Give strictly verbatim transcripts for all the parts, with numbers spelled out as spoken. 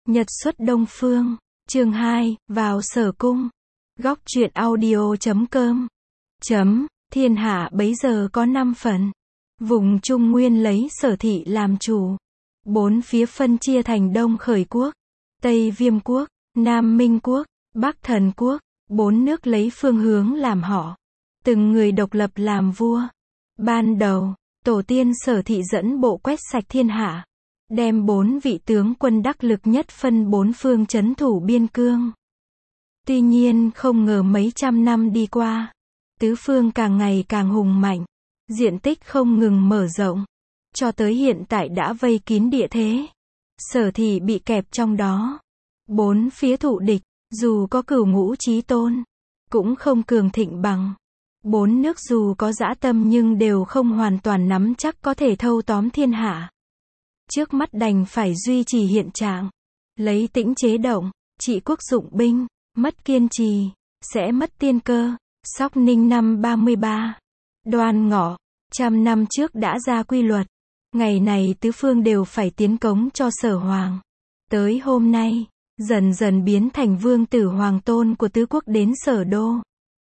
Nhật xuất Đông Phương, chương hai, vào Sở Cung. Góc truyện audio chấm com. Chấm, thiên hạ bấy giờ có năm phần. Vùng Trung Nguyên lấy Sở thị làm chủ. Bốn phía phân chia thành Đông Khởi Quốc, Tây Viêm Quốc, Nam Minh Quốc, Bắc Thần Quốc. Bốn nước lấy phương hướng làm họ. Từng người độc lập làm vua. Ban đầu, tổ tiên Sở thị dẫn bộ quét sạch thiên hạ. Đem bốn vị tướng quân đắc lực nhất phân bốn phương trấn thủ biên cương. Tuy nhiên không ngờ mấy trăm năm đi qua, tứ phương càng ngày càng hùng mạnh, diện tích không ngừng mở rộng, cho tới hiện tại đã vây kín địa thế. Sở thị bị kẹp trong đó. Bốn phía thụ địch, dù có cửu ngũ chí tôn, cũng không cường thịnh bằng. Bốn nước dù có dã tâm nhưng đều không hoàn toàn nắm chắc có thể thâu tóm thiên hạ. Trước mắt đành phải duy trì hiện trạng, lấy tĩnh chế động, trị quốc dụng binh, mất kiên trì, sẽ mất tiên cơ. Sóc Ninh năm ba mươi ba, Đoan Ngọ, trăm năm trước đã ra quy luật. Ngày này tứ phương đều phải tiến cống cho Sở Hoàng. Tới hôm nay, dần dần biến thành vương tử hoàng tôn của tứ quốc đến Sở Đô.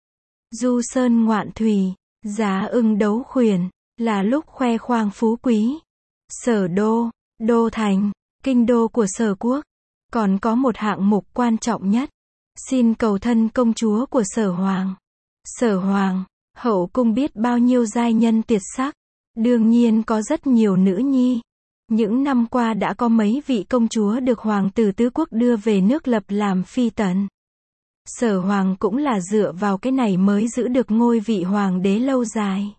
Du sơn ngoạn thủy, giá ưng đấu khuyển, là lúc khoe khoang phú quý. Sở Đô, Đô Thành, kinh đô của Sở Quốc. Còn có một hạng mục quan trọng nhất. Xin cầu thân công chúa của Sở Hoàng. Sở Hoàng, hậu cung biết bao nhiêu giai nhân tuyệt sắc. Đương nhiên có rất nhiều nữ nhi. Những năm qua đã có mấy vị công chúa được hoàng tử tứ quốc đưa về nước lập làm phi tần. Sở Hoàng cũng là dựa vào cái này mới giữ được ngôi vị hoàng đế lâu dài.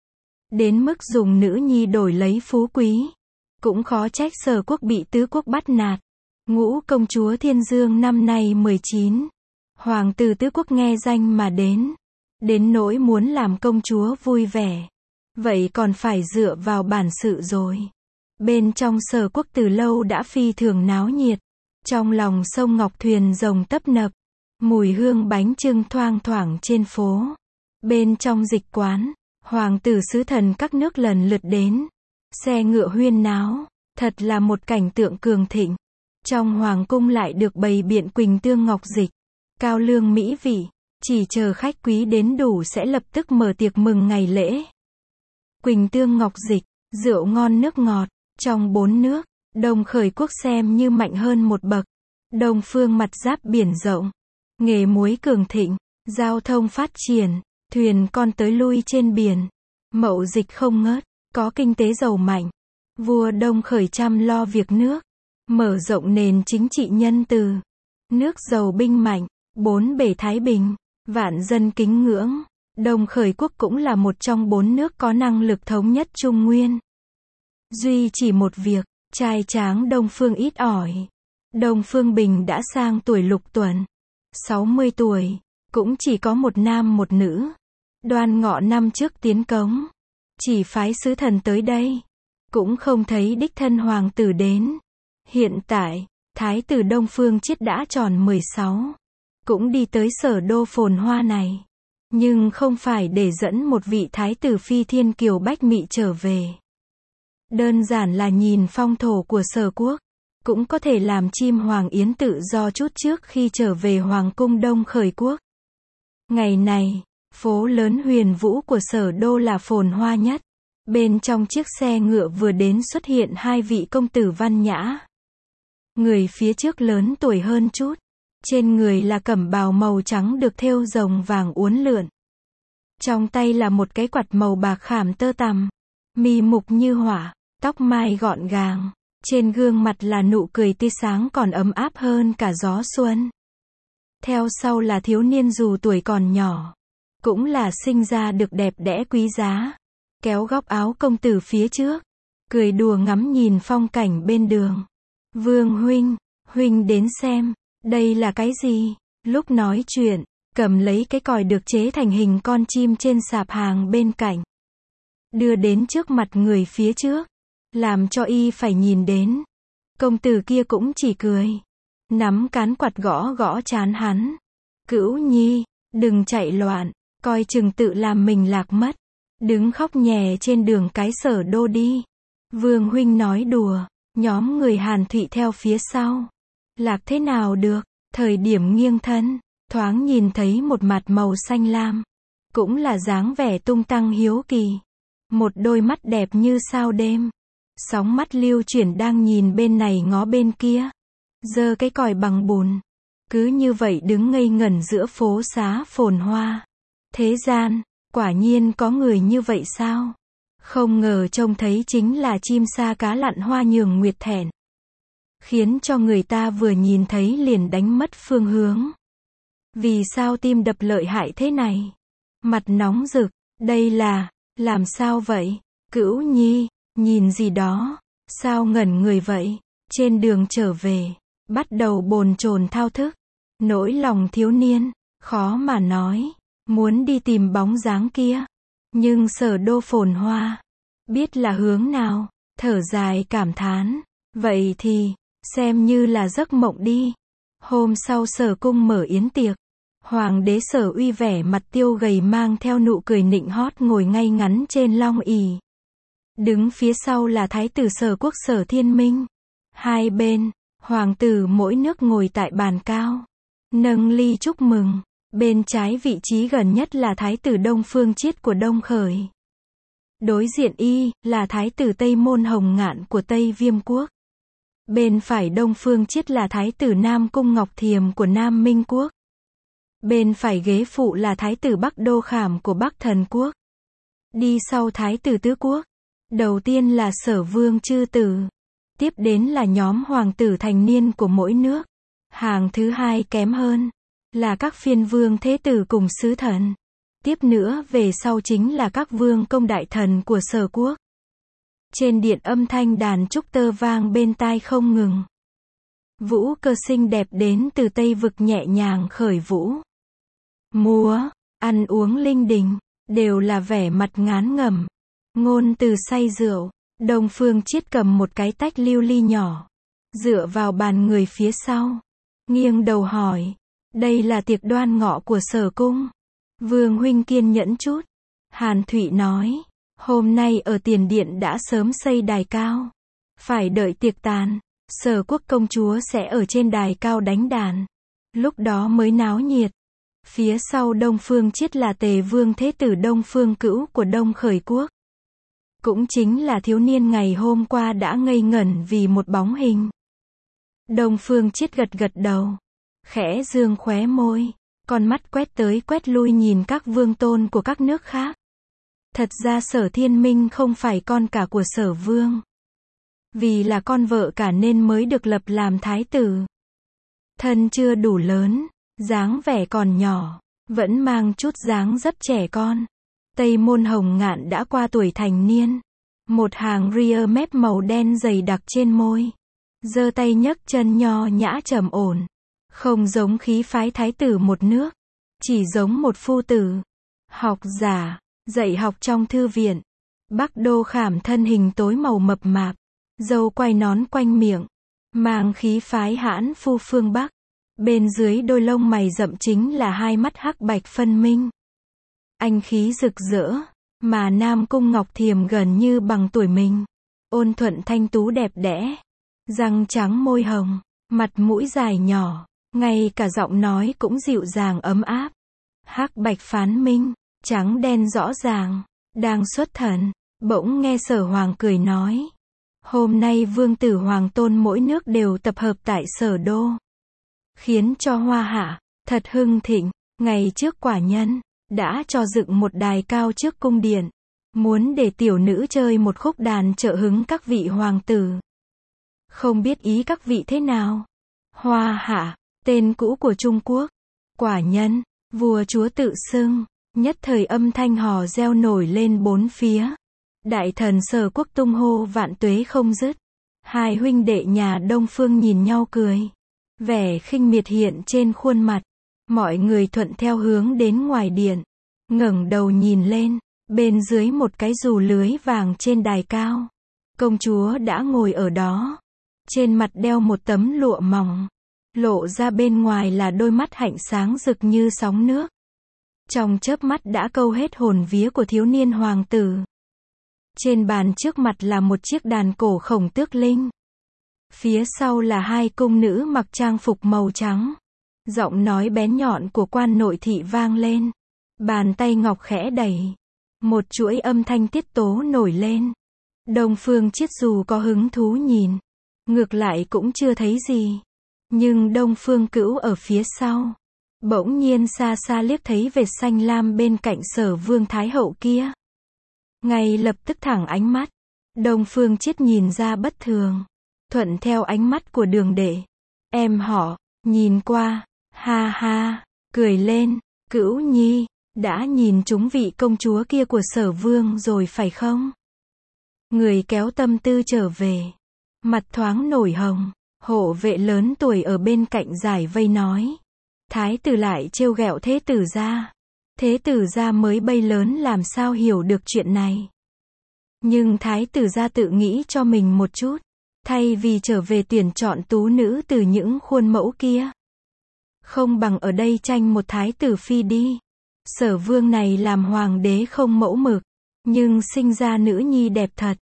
Đến mức dùng nữ nhi đổi lấy phú quý. Cũng khó trách Sở Quốc bị tứ quốc bắt nạt. Ngũ công chúa Thiên Dương năm nay mười chín. Hoàng tử tứ quốc nghe danh mà đến. Đến nỗi muốn làm công chúa vui vẻ. Vậy còn phải dựa vào bản sự rồi. Bên trong Sở Quốc từ lâu đã phi thường náo nhiệt. Trong lòng sông Ngọc thuyền rồng tấp nập. Mùi hương bánh chưng thoang thoảng trên phố. Bên trong dịch quán, hoàng tử sứ thần các nước lần lượt đến. Xe ngựa huyên náo, thật là một cảnh tượng cường thịnh. Trong hoàng cung lại được bày biện quỳnh tương ngọc dịch, cao lương mỹ vị, chỉ chờ khách quý đến đủ sẽ lập tức mở tiệc mừng ngày lễ. Quỳnh tương ngọc dịch, rượu ngon nước ngọt, trong bốn nước, Đông Khởi Quốc xem như mạnh hơn một bậc. Đông phương mặt giáp biển rộng, nghề muối cường thịnh, giao thông phát triển, thuyền con tới lui trên biển, mậu dịch không ngớt. Có kinh tế giàu mạnh, vua Đông Khởi chăm lo việc nước, mở rộng nền chính trị nhân từ, nước giàu binh mạnh, bốn bể thái bình, vạn dân kính ngưỡng. Đông Khởi Quốc cũng là một trong bốn nước có năng lực thống nhất Trung Nguyên. Duy chỉ một việc, trai tráng Đông Phương ít ỏi. Đông Phương Bình đã sang tuổi lục tuần, sáu mươi tuổi, cũng chỉ có một nam một nữ. Đoan Ngọ năm trước tiến cống. Chỉ phái sứ thần tới đây, cũng không thấy đích thân hoàng tử đến. Hiện tại, thái tử Đông Phương Chiết đã tròn mười sáu, cũng đi tới Sở Đô phồn hoa này, nhưng không phải để dẫn một vị thái tử phi thiên kiều bách mị trở về. Đơn giản là nhìn phong thổ của Sở Quốc, cũng có thể làm chim hoàng yến tự do chút trước khi trở về hoàng cung Đông Khởi Quốc. Ngày này, phố lớn huyền vũ của Sở Đô là phồn hoa nhất. Bên trong chiếc xe ngựa vừa đến xuất hiện hai vị công tử văn nhã. Người phía trước lớn tuổi hơn chút. Trên người là cẩm bào màu trắng được thêu rồng vàng uốn lượn. Trong tay là một cái quạt màu bạc khảm tơ tằm. Mi mục như hỏa, tóc mai gọn gàng. Trên gương mặt là nụ cười tươi sáng còn ấm áp hơn cả gió xuân. Theo sau là thiếu niên dù tuổi còn nhỏ. Cũng là sinh ra được đẹp đẽ quý giá. Kéo góc áo công tử phía trước. Cười đùa ngắm nhìn phong cảnh bên đường. Vương huynh, huynh đến xem. Đây là cái gì? Lúc nói chuyện, cầm lấy cái còi được chế thành hình con chim trên sạp hàng bên cạnh. Đưa đến trước mặt người phía trước. Làm cho y phải nhìn đến. Công tử kia cũng chỉ cười. Nắm cán quạt gõ gõ trán hắn. Cữu nhi, đừng chạy loạn. Coi chừng tự làm mình lạc mất. Đứng khóc nhè trên đường cái Sở Đô đi. Vương huynh nói đùa. Nhóm người Hàn Thụy theo phía sau. Lạc thế nào được, thời điểm nghiêng thân, thoáng nhìn thấy một mặt màu xanh lam. Cũng là dáng vẻ tung tăng hiếu kỳ. Một đôi mắt đẹp như sao đêm. Sóng mắt lưu chuyển đang nhìn bên này ngó bên kia. Giơ cái còi bằng bùn. Cứ như vậy đứng ngây ngẩn giữa phố xá phồn hoa. Thế gian, quả nhiên có người như vậy sao? Không ngờ trông thấy chính là chim sa cá lặn Hoa Nhường Nguyệt thẹn. Khiến cho người ta vừa nhìn thấy liền đánh mất phương hướng. Vì sao tim đập lợi hại thế này? Mặt nóng rực, đây là, làm sao vậy? Cữu Nhi, nhìn gì đó? Sao ngẩn người vậy? Trên đường trở về, bắt đầu bồn chồn thao thức. Nỗi lòng thiếu niên, khó mà nói. Muốn đi tìm bóng dáng kia. Nhưng Sở Đô phồn hoa. Biết là hướng nào, thở dài cảm thán. Vậy thì, xem như là giấc mộng đi. Hôm sau Sở cung mở yến tiệc. Hoàng đế Sở Uy vẻ mặt tiêu gầy mang theo nụ cười nịnh hót ngồi ngay ngắn trên long ỷ. Đứng phía sau là thái tử Sở Quốc Sở Thiên Minh. Hai bên, hoàng tử mỗi nước ngồi tại bàn cao. Nâng ly chúc mừng. Bên trái vị trí gần nhất là thái tử Đông Phương Chiết của Đông Khởi. Đối diện y, là thái tử Tây Môn Hồng Ngạn của Tây Viêm Quốc. Bên phải Đông Phương Chiết là thái tử Nam Cung Ngọc Thiềm của Nam Minh Quốc. Bên phải ghế phụ là thái tử Bắc Đô Khảm của Bắc Thần Quốc. Đi sau thái tử Tứ Quốc. Đầu tiên là Sở Vương Chư Tử. Tiếp đến là nhóm hoàng tử thành niên của mỗi nước. Hàng thứ hai kém hơn là các phiên vương thế tử cùng sứ thần. Tiếp nữa về sau chính là các vương công đại thần của Sở Quốc. Trên điện âm thanh đàn trúc tơ vang bên tai không ngừng. Vũ cơ xinh đẹp đến từ Tây Vực nhẹ nhàng khởi vũ. Múa, ăn uống linh đình, đều là vẻ mặt ngán ngẩm. Ngôn từ say rượu, Đông Phương Chiết cầm một cái tách lưu ly nhỏ. Dựa vào bàn người phía sau. Nghiêng đầu hỏi. Đây là tiệc đoan ngọ của Sở cung. Vương huynh kiên nhẫn chút. Hàn Thụy nói. Hôm nay ở tiền điện đã sớm xây đài cao. Phải đợi tiệc tàn. Sở quốc công chúa sẽ ở trên đài cao đánh đàn. Lúc đó mới náo nhiệt. Phía sau Đông Phương Chiết là Tề Vương Thế tử Đông Phương Cữu của Đông Khởi Quốc. Cũng chính là thiếu niên ngày hôm qua đã ngây ngẩn vì một bóng hình. Đông Phương Chiết gật gật đầu. Khẽ dương khóe môi. Con mắt quét tới quét lui nhìn các vương tôn của các nước khác. Thật ra Sở Thiên Minh không phải con cả của Sở Vương. Vì là con vợ cả nên mới được lập làm thái tử. Thân chưa đủ lớn, dáng vẻ còn nhỏ, vẫn mang chút dáng dấp trẻ con. Tây Môn Hồng Ngạn đã qua tuổi thành niên. Một hàng ria mép màu đen dày đặc trên môi. Giơ tay nhấc chân nho nhã trầm ổn. Không giống khí phái thái tử một nước. Chỉ giống một phu tử. Học giả, dạy học trong thư viện. Bắc Đô Khảm thân hình tối màu mập mạp. Râu quai nón quanh miệng. Mang khí phái hãn phu phương Bắc. Bên dưới đôi lông mày rậm chính là hai mắt hắc bạch phân minh. Anh khí rực rỡ. Mà Nam Cung Ngọc Thiềm gần như bằng tuổi mình. Ôn thuận thanh tú đẹp đẽ. Răng trắng môi hồng. Mặt mũi dài nhỏ. Ngay cả giọng nói cũng dịu dàng ấm áp. Hắc bạch phán minh. Trắng đen rõ ràng. Đang xuất thần. Bỗng nghe Sở Hoàng cười nói. Hôm nay vương tử hoàng tôn mỗi nước đều tập hợp tại Sở Đô. Khiến cho hoa hạ, thật hưng thịnh. Ngày trước quả nhân, đã cho dựng một đài cao trước cung điện. Muốn để tiểu nữ chơi một khúc đàn trợ hứng các vị hoàng tử. Không biết ý các vị thế nào? Hoa hạ, tên cũ của Trung Quốc. Quả nhân, vua chúa tự xưng. Nhất thời âm thanh hò reo nổi lên bốn phía. Đại thần Sở Quốc tung hô vạn tuế không dứt. Hai huynh đệ nhà Đông Phương nhìn nhau cười. Vẻ khinh miệt hiện trên khuôn mặt. Mọi người thuận theo hướng đến ngoài điện. Ngẩng đầu nhìn lên. Bên dưới một cái dù lưới vàng trên đài cao. Công chúa đã ngồi ở đó. Trên mặt đeo một tấm lụa mỏng. Lộ ra bên ngoài là đôi mắt hạnh sáng rực như sóng nước. Trong chớp mắt đã câu hết hồn vía của thiếu niên hoàng tử. Trên bàn trước mặt là một chiếc đàn cổ khổng tước linh. Phía sau là hai cung nữ mặc trang phục màu trắng. Giọng nói bén nhọn của quan nội thị vang lên. Bàn tay ngọc khẽ đẩy. Một chuỗi âm thanh tiết tố nổi lên. Đông Phương Chiết dù có hứng thú nhìn, ngược lại cũng chưa thấy gì. Nhưng Đông Phương Cữu ở phía sau, bỗng nhiên xa xa liếc thấy vệt xanh lam bên cạnh Sở Vương Thái Hậu kia. Ngay lập tức thẳng ánh mắt. Đông Phương Chiết nhìn ra bất thường, thuận theo ánh mắt của Đường Đệ. Em họ, nhìn qua, ha ha, cười lên, Cữu nhi, đã nhìn chúng vị công chúa kia của Sở Vương rồi phải không? Người kéo tâm tư trở về, mặt thoáng nổi hồng, hộ vệ lớn tuổi ở bên cạnh giải vây nói. Thái tử lại trêu ghẹo thế tử gia. Thế tử gia mới bay lớn làm sao hiểu được chuyện này. Nhưng thái tử gia tự nghĩ cho mình một chút, thay vì trở về tuyển chọn tú nữ từ những khuôn mẫu kia, không bằng ở đây tranh một thái tử phi đi. Sở Vương này làm hoàng đế không mẫu mực, nhưng sinh ra nữ nhi đẹp thật.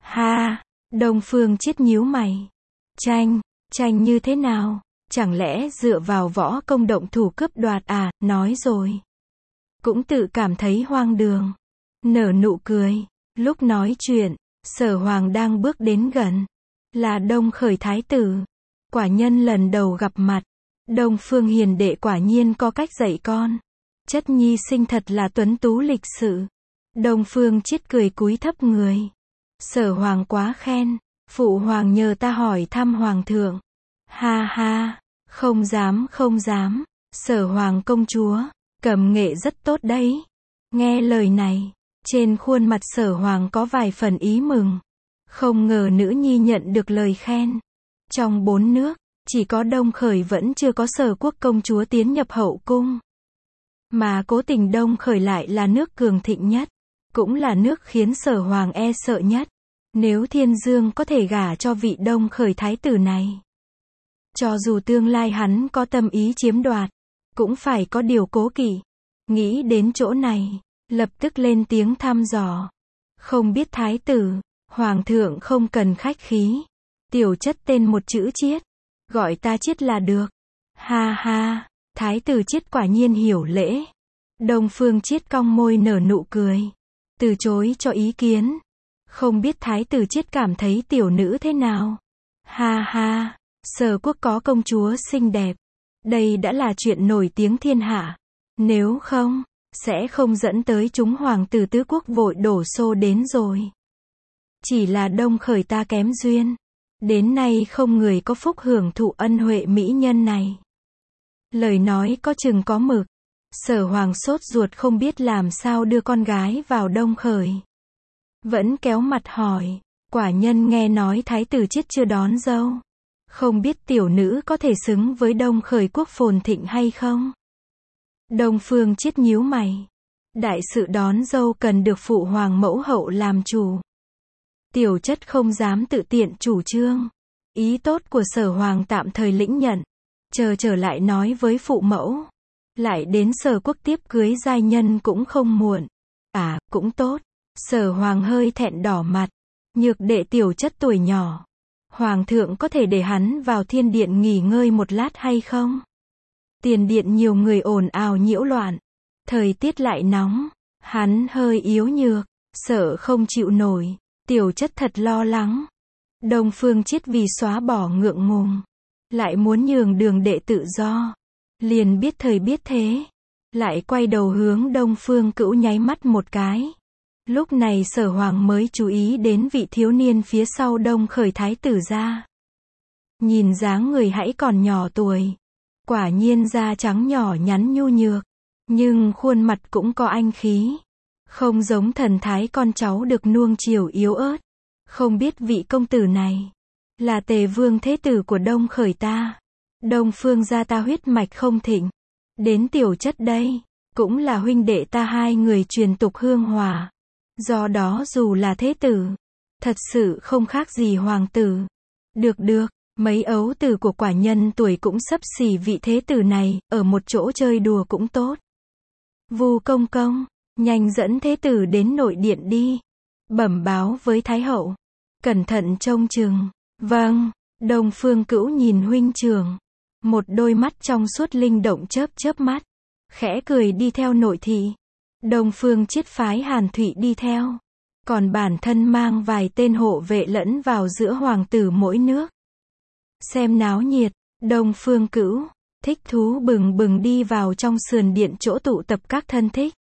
Ha, Đông Phương Chiết nhíu mày. Tranh, tranh như thế nào? Chẳng lẽ dựa vào võ công động thủ cướp đoạt à? Nói rồi, cũng tự cảm thấy hoang đường. Nở nụ cười. Lúc nói chuyện, Sở Hoàng đang bước đến gần. Là Đông Khởi thái tử. Quả nhân lần đầu gặp mặt. Đông Phương hiền đệ quả nhiên có cách dạy con. Chất nhi sinh thật là tuấn tú lịch sự. Đông Phương Chiết cười cúi thấp người. Sở Hoàng quá khen. Phụ hoàng nhờ ta hỏi thăm hoàng thượng. Ha ha, không dám không dám. Sở Hoàng công chúa, cầm nghệ rất tốt đấy. Nghe lời này, trên khuôn mặt Sở Hoàng có vài phần ý mừng. Không ngờ nữ nhi nhận được lời khen. Trong bốn nước, chỉ có Đông Khởi vẫn chưa có Sở quốc công chúa tiến nhập hậu cung. Mà cố tình Đông Khởi lại là nước cường thịnh nhất, cũng là nước khiến Sở Hoàng e sợ nhất. Nếu Thiên Dương có thể gả cho vị Đông Khởi thái tử này, cho dù tương lai hắn có tâm ý chiếm đoạt, cũng phải có điều cố kỵ. Nghĩ đến chỗ này, lập tức lên tiếng thăm dò. Không biết thái tử, hoàng thượng không cần khách khí. Tiểu chất tên một chữ Chiết, gọi ta Chiết là được. Ha ha, thái tử Chiết quả nhiên hiểu lễ. Đông Phương Chiết cong môi nở nụ cười, từ chối cho ý kiến. Không biết thái tử Chiết cảm thấy tiểu nữ thế nào? Ha ha, Sở quốc có công chúa xinh đẹp. Đây đã là chuyện nổi tiếng thiên hạ. Nếu không, sẽ không dẫn tới chúng hoàng tử tứ quốc vội đổ xô đến rồi. Chỉ là Đông Khởi ta kém duyên. Đến nay không người có phúc hưởng thụ ân huệ mỹ nhân này. Lời nói có chừng có mực. Sở Hoàng sốt ruột không biết làm sao đưa con gái vào Đông Khởi. Vẫn kéo mặt hỏi, quả nhân nghe nói thái tử Chiết chưa đón dâu. Không biết tiểu nữ có thể xứng với Đông Khởi quốc phồn thịnh hay không? Đông Phương Chiết nhíu mày. Đại sự đón dâu cần được phụ hoàng mẫu hậu làm chủ. Tiểu chất không dám tự tiện chủ trương. Ý tốt của Sở Hoàng tạm thời lĩnh nhận. Chờ trở lại nói với phụ mẫu. Lại đến Sở quốc tiếp cưới giai nhân cũng không muộn. À, cũng tốt. Sở Hoàng hơi thẹn đỏ mặt. Nhược đệ tiểu chất tuổi nhỏ. Hoàng thượng có thể để hắn vào thiên điện nghỉ ngơi một lát hay không? Tiền điện nhiều người ồn ào nhiễu loạn. Thời tiết lại nóng. Hắn hơi yếu nhược. Sợ không chịu nổi. Tiểu chất thật lo lắng. Đông Phương Chiết vì xóa bỏ ngượng ngùng, lại muốn nhường Đường đệ tự do. Liền biết thời biết thế. Lại quay đầu hướng Đông Phương Cữu nháy mắt một cái. Lúc này Sở Hoàng mới chú ý đến vị thiếu niên phía sau Đông Khởi thái tử gia. Nhìn dáng người hãy còn nhỏ tuổi. Quả nhiên da trắng nhỏ nhắn nhu nhược. Nhưng khuôn mặt cũng có anh khí. Không giống thần thái con cháu được nuông chiều yếu ớt. Không biết vị công tử này là Tề Vương thế tử của Đông Khởi ta. Đông Phương gia ta huyết mạch không thịnh. Đến tiểu chất đây, cũng là huynh đệ ta hai người truyền tục hương hỏa. Do đó dù là thế tử, thật sự không khác gì hoàng tử. Được được, mấy ấu tử của quả nhân tuổi cũng xấp xỉ vị thế tử này, ở một chỗ chơi đùa cũng tốt. Vu công công, nhanh dẫn thế tử đến nội điện đi. Bẩm báo với Thái hậu. Cẩn thận trông chừng. Vâng. Đông Phương Cữu nhìn huynh trưởng. Một đôi mắt trong suốt linh động chớp chớp mắt. Khẽ cười đi theo nội thị. Đông Phương Chiết phái Hàn Thụy đi theo. Còn bản thân mang vài tên hộ vệ lẫn vào giữa hoàng tử mỗi nước. Xem náo nhiệt, Đông Phương Cữu thích thú bừng bừng đi vào trong sườn điện chỗ tụ tập các thân thích.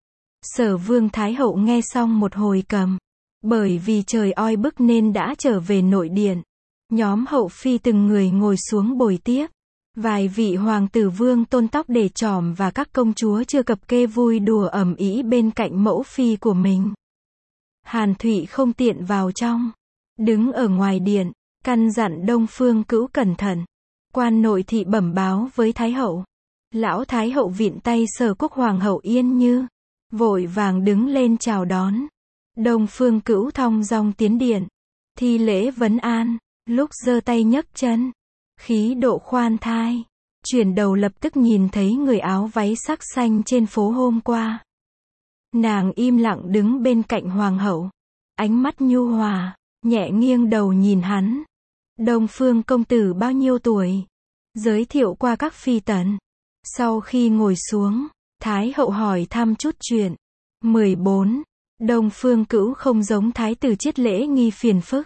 Sở Vương Thái Hậu nghe xong một hồi cầm. Bởi vì trời oi bức nên đã trở về nội điện. Nhóm hậu phi từng người ngồi xuống bồi tiếp. Vài vị hoàng tử vương tôn tóc để tròm và các công chúa chưa cập kê vui đùa ầm ĩ bên cạnh mẫu phi của mình. Hàn Thụy không tiện vào trong. Đứng ở ngoài điện, căn dặn Đông Phương Cữu cẩn thận. Quan nội thị bẩm báo với Thái Hậu. Lão Thái Hậu vịn tay Sở Quốc Hoàng hậu Yên Như. Vội vàng đứng lên chào đón. Đông Phương Cữu thong dong tiến điện. Thi lễ vấn an. Lúc giơ tay nhấc chân. Khí độ khoan thai. Chuyển đầu lập tức nhìn thấy người áo váy sắc xanh trên phố hôm qua. Nàng im lặng đứng bên cạnh hoàng hậu. Ánh mắt nhu hòa, nhẹ nghiêng đầu nhìn hắn. Đông Phương công tử bao nhiêu tuổi? Giới thiệu qua các phi tần. Sau khi ngồi xuống, Thái hậu hỏi thăm chút chuyện. mười bốn. Đông Phương Cữu không giống thái tử Chiết lễ nghi phiền phức.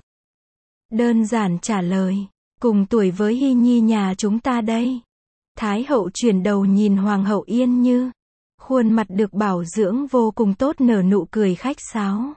Đơn giản trả lời. Cùng tuổi với Hy Nhi nhà chúng ta đây. Thái hậu chuyển đầu nhìn Hoàng hậu Yên Như. Khuôn mặt được bảo dưỡng vô cùng tốt nở nụ cười khách sáo.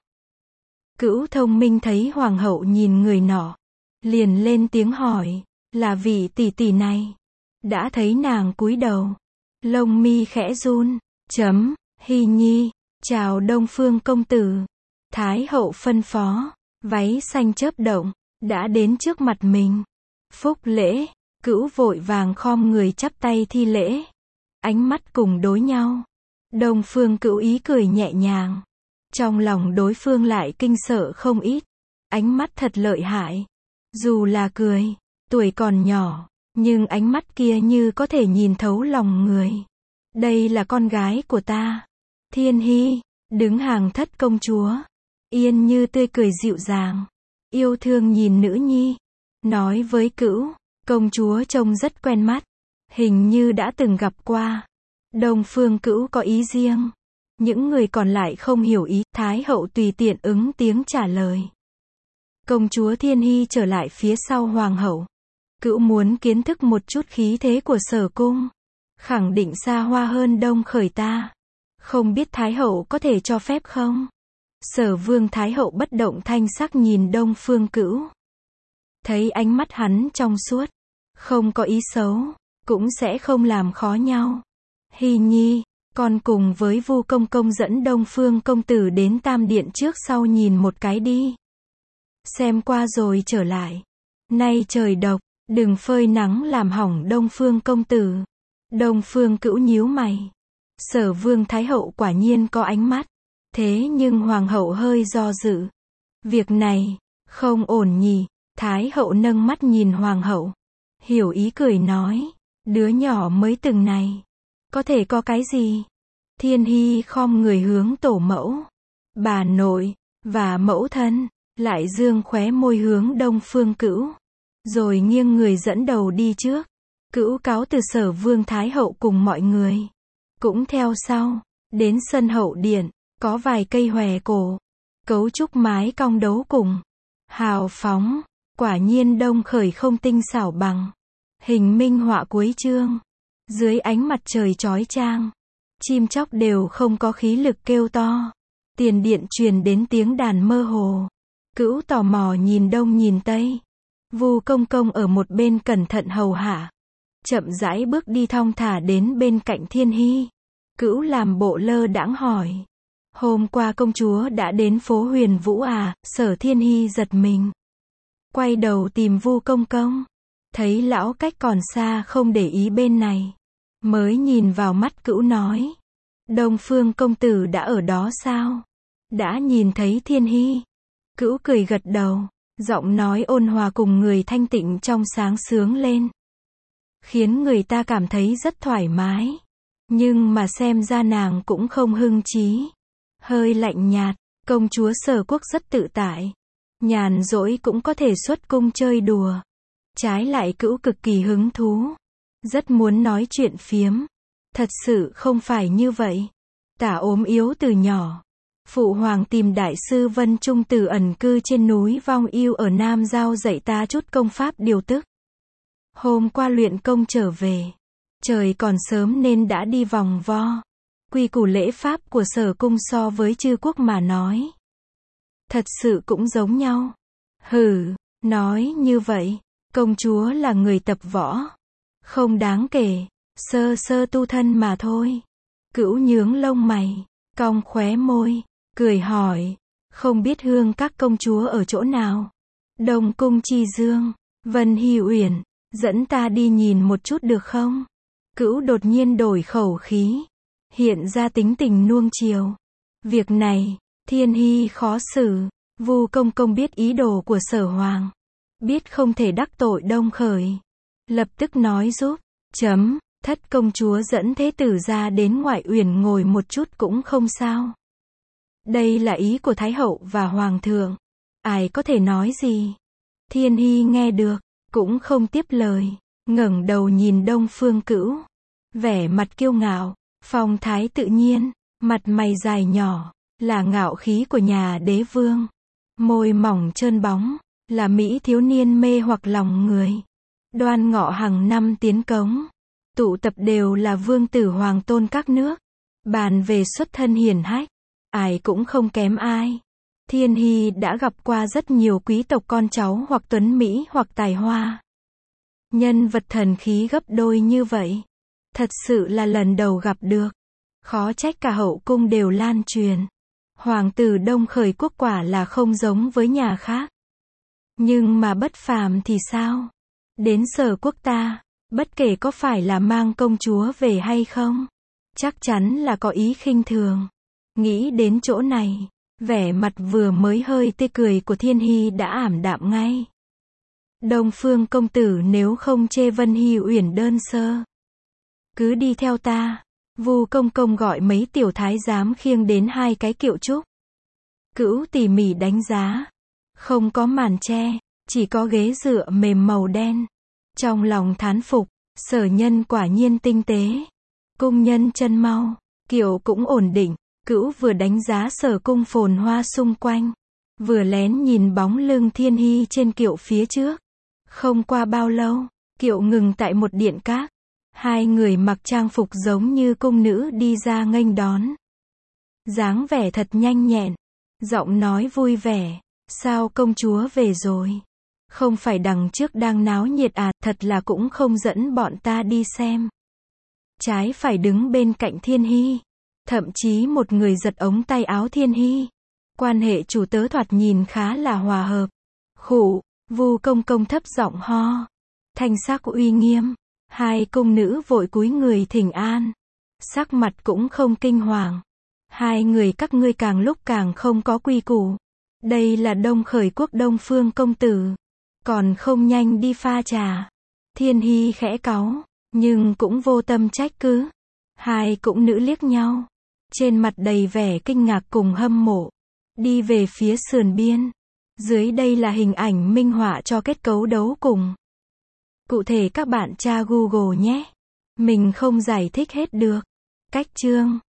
Cữu thông minh thấy Hoàng hậu nhìn người nọ. Liền lên tiếng hỏi. Là vị tỷ tỷ này. Đã thấy nàng cúi đầu. Lông mi khẽ run. Chấm. Hy Nhi. Chào Đông Phương công tử. Thái hậu phân phó. Váy xanh chớp động. Đã đến trước mặt mình. Phúc lễ. Cữu vội vàng khom người chắp tay thi lễ. Ánh mắt cùng đối nhau. Đông Phương Cữu ý cười nhẹ nhàng. Trong lòng đối phương lại kinh sợ không ít. Ánh mắt thật lợi hại. Dù là cười, tuổi còn nhỏ, nhưng ánh mắt kia như có thể nhìn thấu lòng người. Đây là con gái của ta. Thiên Hy, đứng hàng thất công chúa. Yên Như tươi cười dịu dàng. Yêu thương nhìn nữ nhi. Nói với Cữu, công chúa trông rất quen mắt. Hình như đã từng gặp qua. Đông Phương Cữu có ý riêng. Những người còn lại không hiểu ý. Thái hậu tùy tiện ứng tiếng trả lời. Công chúa Thiên Hy trở lại phía sau hoàng hậu. Cữu muốn kiến thức một chút khí thế của Sở cung. Khẳng định xa hoa hơn Đông Khởi ta. Không biết Thái hậu có thể cho phép không? Sở Vương Thái hậu bất động thanh sắc nhìn Đông Phương Cữu. Thấy ánh mắt hắn trong suốt. Không có ý xấu. Cũng sẽ không làm khó nhau. Hy Nhi, con cùng với Vu công công dẫn Đông Phương công tử đến Tam Điện trước sau nhìn một cái đi. Xem qua rồi trở lại. Nay trời độc, đừng phơi nắng làm hỏng Đông Phương công tử. Đông Phương Cữu nhíu mày. Sở Vương Thái hậu quả nhiên có ánh mắt. Thế nhưng hoàng hậu hơi do dự. Việc này, không ổn nhỉ. Thái hậu nâng mắt nhìn hoàng hậu. Hiểu ý cười nói. Đứa nhỏ mới từng này. Có thể có cái gì? Thiên Hy khom người hướng tổ mẫu. Bà nội, và mẫu thân. Lại dương khóe môi hướng Đông Phương Cữu. Rồi nghiêng người dẫn đầu đi trước. Cữu cáo từ Sở Vương Thái hậu cùng mọi người. Cũng theo sau. Đến sân hậu điện. Có vài cây hòe cổ. Cấu trúc mái cong đấu cùng. Hào phóng. Quả nhiên Đông Khởi không tinh xảo bằng. Hình minh họa cuối chương. Dưới ánh mặt trời chói chang. Chim chóc đều không có khí lực kêu to. Tiền điện truyền đến tiếng đàn mơ hồ. Cữu tò mò nhìn đông nhìn tây. Vu công công ở một bên cẩn thận hầu hạ. Chậm rãi bước đi thong thả đến bên cạnh Thiên Hy. Cữu làm bộ lơ đãng hỏi. Hôm qua công chúa đã đến phố Huyền Vũ à? Sở Thiên Hy giật mình. Quay đầu tìm Vu công công. Thấy lão cách còn xa không để ý bên này. Mới nhìn vào mắt Cữu nói. Đông Phương công tử đã ở đó sao? Đã nhìn thấy Thiên Hy. Cữu cười gật đầu. Giọng nói ôn hòa cùng người thanh tịnh trong sáng sướng lên. Khiến người ta cảm thấy rất thoải mái. Nhưng mà xem ra nàng cũng không hưng trí. Hơi lạnh nhạt. Công chúa Sở Quốc rất tự tại. Nhàn rỗi cũng có thể xuất cung chơi đùa. Trái lại Cữu cực kỳ hứng thú. Rất muốn nói chuyện phiếm. Thật sự không phải như vậy. Tả ốm yếu từ nhỏ. Phụ hoàng tìm đại sư Vân Trung Tử ẩn cư trên núi Vong Yêu ở Nam Giao dạy ta chút công pháp điều tức. Hôm qua luyện công trở về. Trời còn sớm nên đã đi vòng vo. Quy củ lễ pháp của Sở Cung so với chư quốc mà nói. Thật sự cũng giống nhau. Hừ, nói như vậy. Công chúa là người tập võ. Không đáng kể. Sơ sơ tu thân mà thôi. Cữu nhướng lông mày. Cong khóe môi. Cười hỏi. Không biết hương các công chúa ở chỗ nào? Đông Cung Chi Dương. Vân Hy Uyển. Dẫn ta đi nhìn một chút được không? Cữu đột nhiên đổi khẩu khí. Hiện ra tính tình nuông chiều. Việc này, Thiên Hy khó xử. Vu Công Công biết ý đồ của Sở Hoàng. Biết không thể đắc tội Đông Khởi. Lập tức nói giúp. Chấm, thất công chúa dẫn thế tử ra đến ngoại uyển ngồi một chút cũng không sao. Đây là ý của Thái Hậu và Hoàng thượng. Ai có thể nói gì? Thiên Hy nghe được, cũng không tiếp lời. Ngẩng đầu nhìn Đông Phương Cữu. Vẻ mặt kiêu ngạo, phong thái tự nhiên, mặt mày dài nhỏ, là ngạo khí của nhà đế vương. Môi mỏng trơn bóng, là mỹ thiếu niên mê hoặc lòng người. Đoan Ngọ hàng năm tiến cống. Tụ tập đều là vương tử hoàng tôn các nước. Bàn về xuất thân hiển hách. Ai cũng không kém ai. Thiên Hy đã gặp qua rất nhiều quý tộc con cháu hoặc tuấn Mỹ hoặc tài hoa. Nhân vật thần khí gấp đôi như vậy. Thật sự là lần đầu gặp được. Khó trách cả hậu cung đều lan truyền. Hoàng tử Đông Khởi quốc quả là không giống với nhà khác. Nhưng mà bất phàm thì sao? Đến Sở quốc ta, bất kể có phải là mang công chúa về hay không, chắc chắn là có ý khinh thường. Nghĩ đến chỗ này, vẻ mặt vừa mới hơi tê cười của Thiên Hy đã ảm đạm ngay. Đông Phương công tử nếu không chê Vân Hy Uyển đơn sơ, cứ đi theo ta. Vu Công Công gọi mấy tiểu thái giám khiêng đến hai cái kiệu trúc. Cữu tỉ mỉ đánh giá. Không có màn che, chỉ có ghế dựa mềm màu đen. Trong lòng thán phục, Sở nhân quả nhiên tinh tế. Cung nhân chân mau, kiệu cũng ổn định. Cữu vừa đánh giá Sở cung phồn hoa xung quanh, vừa lén nhìn bóng lưng Thiên Hy trên kiệu phía trước. Không qua bao lâu, kiệu ngừng tại một điện các. Hai người mặc trang phục giống như cung nữ đi ra nghênh đón. Dáng vẻ thật nhanh nhẹn, giọng nói vui vẻ. Sao công chúa về rồi? Không phải đằng trước đang náo nhiệt à? Thật là cũng không dẫn bọn ta đi xem. Trái phải đứng bên cạnh Thiên Hy. Thậm chí một người giật ống tay áo Thiên Hy. Quan hệ chủ tớ thoạt nhìn khá là hòa hợp. Khụ, Vu Công Công thấp giọng ho. Thanh sắc uy nghiêm. Hai cung nữ vội cúi người thỉnh an. Sắc mặt cũng không kinh hoàng. Hai người các ngươi càng lúc càng không có quy củ. Đây là Đông Khởi quốc Đông Phương công tử. Còn không nhanh đi pha trà. Thiên Hy khẽ cáu, nhưng cũng vô tâm trách cứ. Hai cũng nữ liếc nhau. Trên mặt đầy vẻ kinh ngạc cùng hâm mộ. Đi về phía sườn biên. Dưới đây là hình ảnh minh họa cho kết cấu đấu cùng. Cụ thể các bạn tra Google nhé. Mình không giải thích hết được. Cách chương